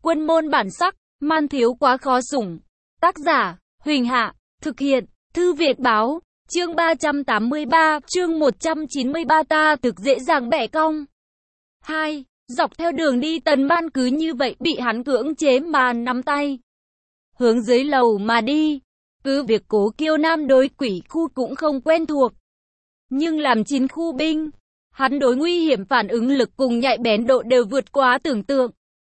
Quân môn bản sắc, man thiếu quá khó sủng. Tác giả, Huỳnh Hạ, thực hiện, Thư Việt Báo, chương 383, chương 193 ta thực dễ dàng bẻ cong. 2. Dọc theo đường đi Tần Ban cứ như vậy bị hắn cưỡng chế mà nắm tay. Hướng dưới lầu mà đi. Cứ việc Cố Kiêu Nam đối quỷ khu cũng không quen thuộc. Nhưng làm chiến khu binh, hắn đối nguy hiểm phản ứng lực cùng nhạy bén độ đều vượt quá tưởng tượng.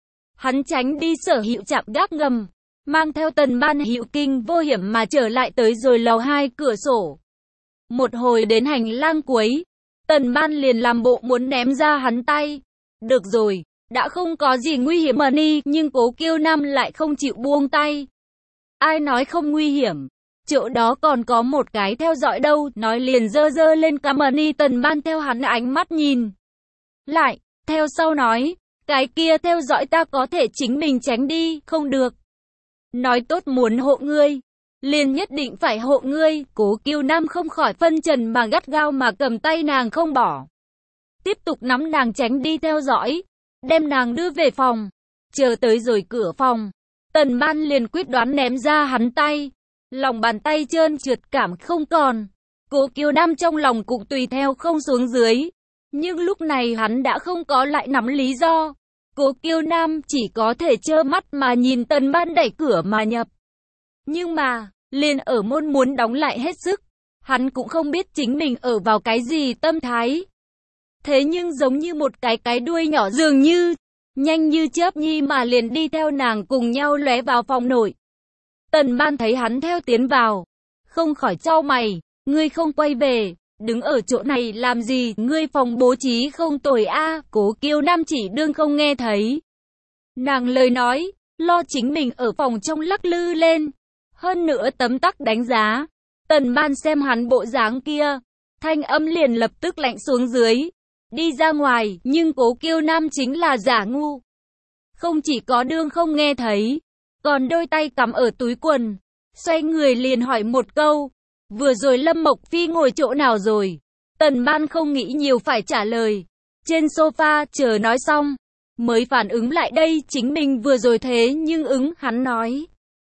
Hắn tránh đi Sở Hữu trạm gác ngầm, mang theo Tần Ban hữu kinh vô hiểm mà trở lại tới rồi lầu 2 cửa sổ. Một hồi đến hành lang cuối, Tần Ban liền làm bộ muốn ném ra hắn tay. Được rồi, đã không có gì nguy hiểm mà đi, nhưng Cố Kiêu Nam lại không chịu buông tay. Ai nói không nguy hiểm? Chỗ đó còn có một cái theo dõi đâu, nói liền giơ giơ lên cằm ni. Tần Ban theo hắn ánh mắt nhìn lại, theo sau nói, cái kia theo dõi ta có thể chính mình tránh đi, không được. Nói tốt muốn hộ ngươi, liền nhất định phải hộ ngươi. Cố Kiêu Nam không khỏi phân trần mà gắt gao mà cầm tay nàng không bỏ. Tiếp tục nắm nàng tránh đi theo dõi, đem nàng đưa về phòng. Chờ tới rồi cửa phòng, Tần Ban liền quyết đoán ném ra hắn tay. Lòng bàn tay trơn trượt cảm không còn. Cố Kiêu Nam trong lòng cũng tùy theo không xuống dưới. Nhưng lúc này hắn đã không có lại nắm lý do. Cố Kiêu Nam chỉ có thể trơ mắt mà nhìn Tần Ban đẩy cửa mà nhập. Nhưng mà, liền ở môn muốn đóng lại hết sức. Hắn cũng không biết chính mình ở vào cái gì tâm thái. Thế nhưng giống như một cái đuôi nhỏ dường như, nhanh như chớp nhi mà liền đi theo nàng cùng nhau lóe vào phòng nội. Tần Ban thấy hắn theo tiến vào, không khỏi chau mày, ngươi không quay về, đứng ở chỗ này làm gì, ngươi phòng bố trí không tồi a. Cố Kiêu Nam chỉ đương không nghe thấy. Nàng lời nói, lo chính mình ở phòng trong lắc lư lên, hơn nữa tấm tắc đánh giá. Tần Ban xem hắn bộ dáng kia, thanh âm liền lập tức lạnh xuống dưới. Đi ra ngoài, nhưng Cố Kiêu Nam chính là giả ngu. Không chỉ có đương không nghe thấy, còn đôi tay cắm ở túi quần, xoay người liền hỏi một câu, vừa rồi Lâm Mộc Phi ngồi chỗ nào rồi? Tần Ban không nghĩ nhiều phải trả lời, trên sofa chờ nói xong, mới phản ứng lại đây chính mình vừa rồi thế nhưng hắn nói.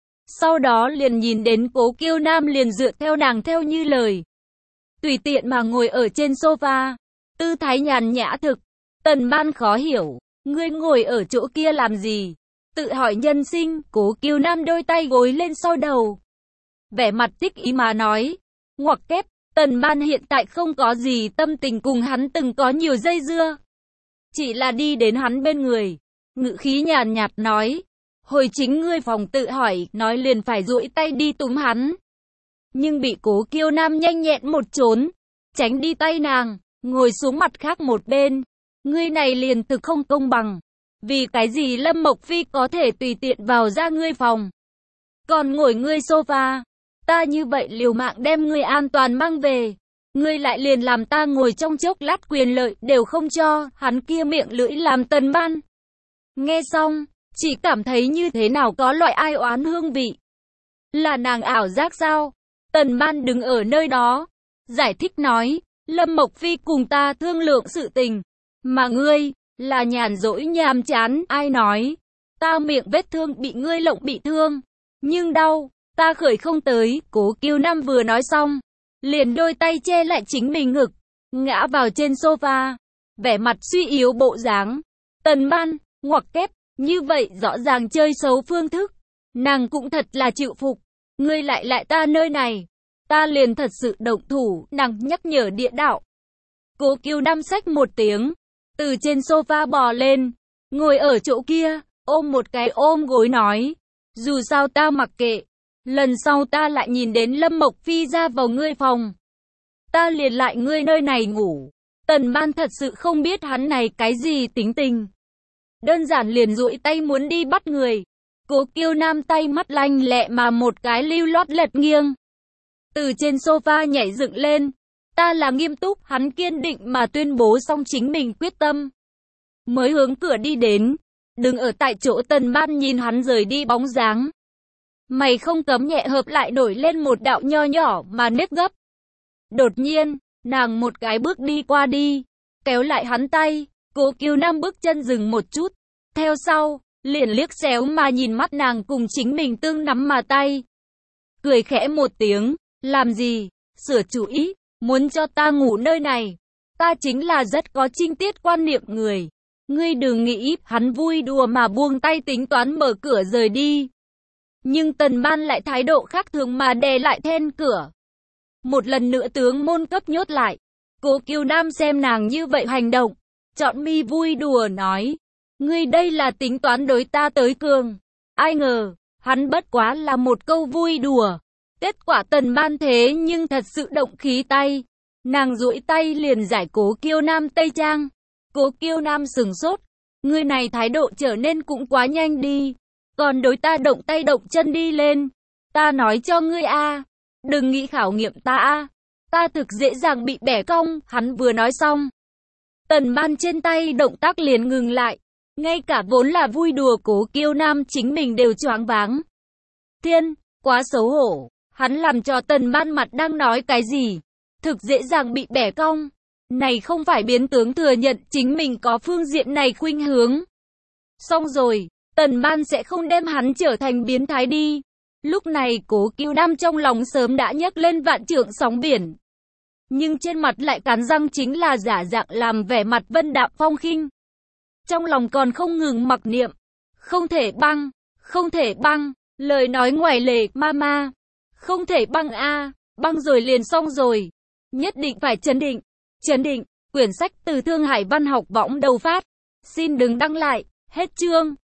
Sau đó liền nhìn đến Cố Kiêu Nam liền dựa theo nàng theo như lời, tùy tiện mà ngồi ở trên sofa, tư thái nhàn nhã thực. Tần Ban khó hiểu, ngươi ngồi ở chỗ kia làm gì? Tự hỏi nhân sinh. Cố Kiêu Nam đôi tay gối lên sau đầu, vẻ mặt thích ý mà nói, ngoặc kép. Tần Ban hiện tại không có gì tâm tình cùng hắn từng có nhiều dây dưa, chỉ là đi đến hắn bên người, ngữ khí nhàn nhạt nói, hồi chính ngươi phòng. Tự hỏi, nói liền phải duỗi tay đi túm hắn, nhưng bị Cố Kiêu Nam nhanh nhẹn một trốn, tránh đi tay nàng, ngồi xuống mặt khác một bên. Ngươi này liền thực không công bằng. Vì cái gì Lâm Mộc Phi có thể tùy tiện vào ra ngươi phòng, còn ngồi ngươi sofa? Ta như vậy liều mạng đem ngươi an toàn mang về, ngươi lại liền làm ta ngồi trong chốc lát quyền lợi đều không cho. Hắn kia miệng lưỡi làm Tần Ban nghe xong, chỉ cảm thấy như thế nào có loại ai oán hương vị. Là nàng ảo giác sao? Tần Ban đứng ở nơi đó, giải thích nói, Lâm Mộc Phi cùng ta thương lượng sự tình, mà ngươi là nhàn rỗi nhàm chán. Ai nói ta miệng vết thương bị ngươi lộng bị thương, nhưng đau, ta khởi không tới. Cố Kiêu Nam vừa nói xong, liền đôi tay che lại chính mình ngực, ngã vào trên sofa, vẻ mặt suy yếu bộ dáng. Tần Ban, ngoặc kép, như vậy rõ ràng chơi xấu phương thức, nàng cũng thật là chịu phục. Ngươi lại ta nơi này, ta liền thật sự động thủ. Nàng nhắc nhở địa đạo. Cố Kiêu Nam xách một tiếng, từ trên sofa bò lên, ngồi ở chỗ kia, ôm một cái ôm gối nói, dù sao ta mặc kệ, lần sau ta lại nhìn đến Lâm Mộc Phi ra vào ngươi phòng, ta liền lại ngươi nơi này ngủ. Tần Ban thật sự không biết hắn này cái gì tính tình, đơn giản liền duỗi tay muốn đi bắt người. Cố Kiêu Nam tay mắt lanh lẹ mà một cái lưu loát lật nghiêng, từ trên sofa nhảy dựng lên. Ta là nghiêm túc. Hắn kiên định mà tuyên bố xong chính mình quyết tâm, mới hướng cửa đi đến. Đứng ở tại chỗ Tần Ban nhìn hắn rời đi bóng dáng, mày không cấm nhẹ hợp lại nổi lên một đạo nho nhỏ mà nếp gấp. Đột nhiên, nàng một cái bước đi qua đi, kéo lại hắn tay. Cố Kiêu Nam bước chân dừng một chút, theo sau, liền liếc xéo mà nhìn mắt nàng cùng chính mình tương nắm mà tay. Cười khẽ một tiếng, làm gì, sửa chủ ý, muốn cho ta ngủ nơi này. Ta chính là rất có trinh tiết quan niệm người. Ngươi đừng nghĩ, hắn vui đùa mà buông tay tính toán mở cửa rời đi. Nhưng Tần Ban lại thái độ khác thường mà đè lại then cửa. Một lần nữa tướng môn cấp nhốt lại. Cố Kiều Nam xem nàng như vậy hành động, chọn mi vui đùa nói. Ngươi đây là tính toán đối ta tới cường. Ai ngờ, hắn bất quá là một câu vui đùa. Kết quả Tần Ban thế nhưng thật sự động khí tay. Nàng duỗi tay liền giải Cố Kiều Nam tây trang. Cố Kiều Nam sừng sốt. Ngươi này thái độ trở nên cũng quá nhanh đi. Còn đối ta động tay động chân đi lên. Ta nói cho ngươi a, đừng nghĩ khảo nghiệm ta a. Ta thực dễ dàng bị bẻ cong. Hắn vừa nói xong, Tần Ban trên tay động tác liền ngừng lại. Ngay cả vốn là vui đùa Cố Kiều Nam chính mình đều choáng váng. Thiên, quá xấu hổ. Hắn làm cho Tần Ban mặt đang nói cái gì? Thực dễ dàng bị bẻ cong. Này không phải biến tướng thừa nhận chính mình có phương diện này khuynh hướng. Xong rồi, Tần Ban sẽ không đem hắn trở thành biến thái đi. Lúc này Cố Kiều Nam trong lòng sớm đã nhấc lên vạn trượng sóng biển. Nhưng trên mặt lại cắn răng chính là giả dạng làm vẻ mặt vân đạm phong khinh. Trong lòng còn không ngừng mặc niệm. Không thể băng, không thể băng. Lời nói ngoài lề, mama. Không thể băng a, băng rồi liền xong rồi. Nhất định phải trấn định. Trấn định, quyển sách từ Thương Hải Văn học võng đầu phát. Xin đừng đăng lại, hết chương.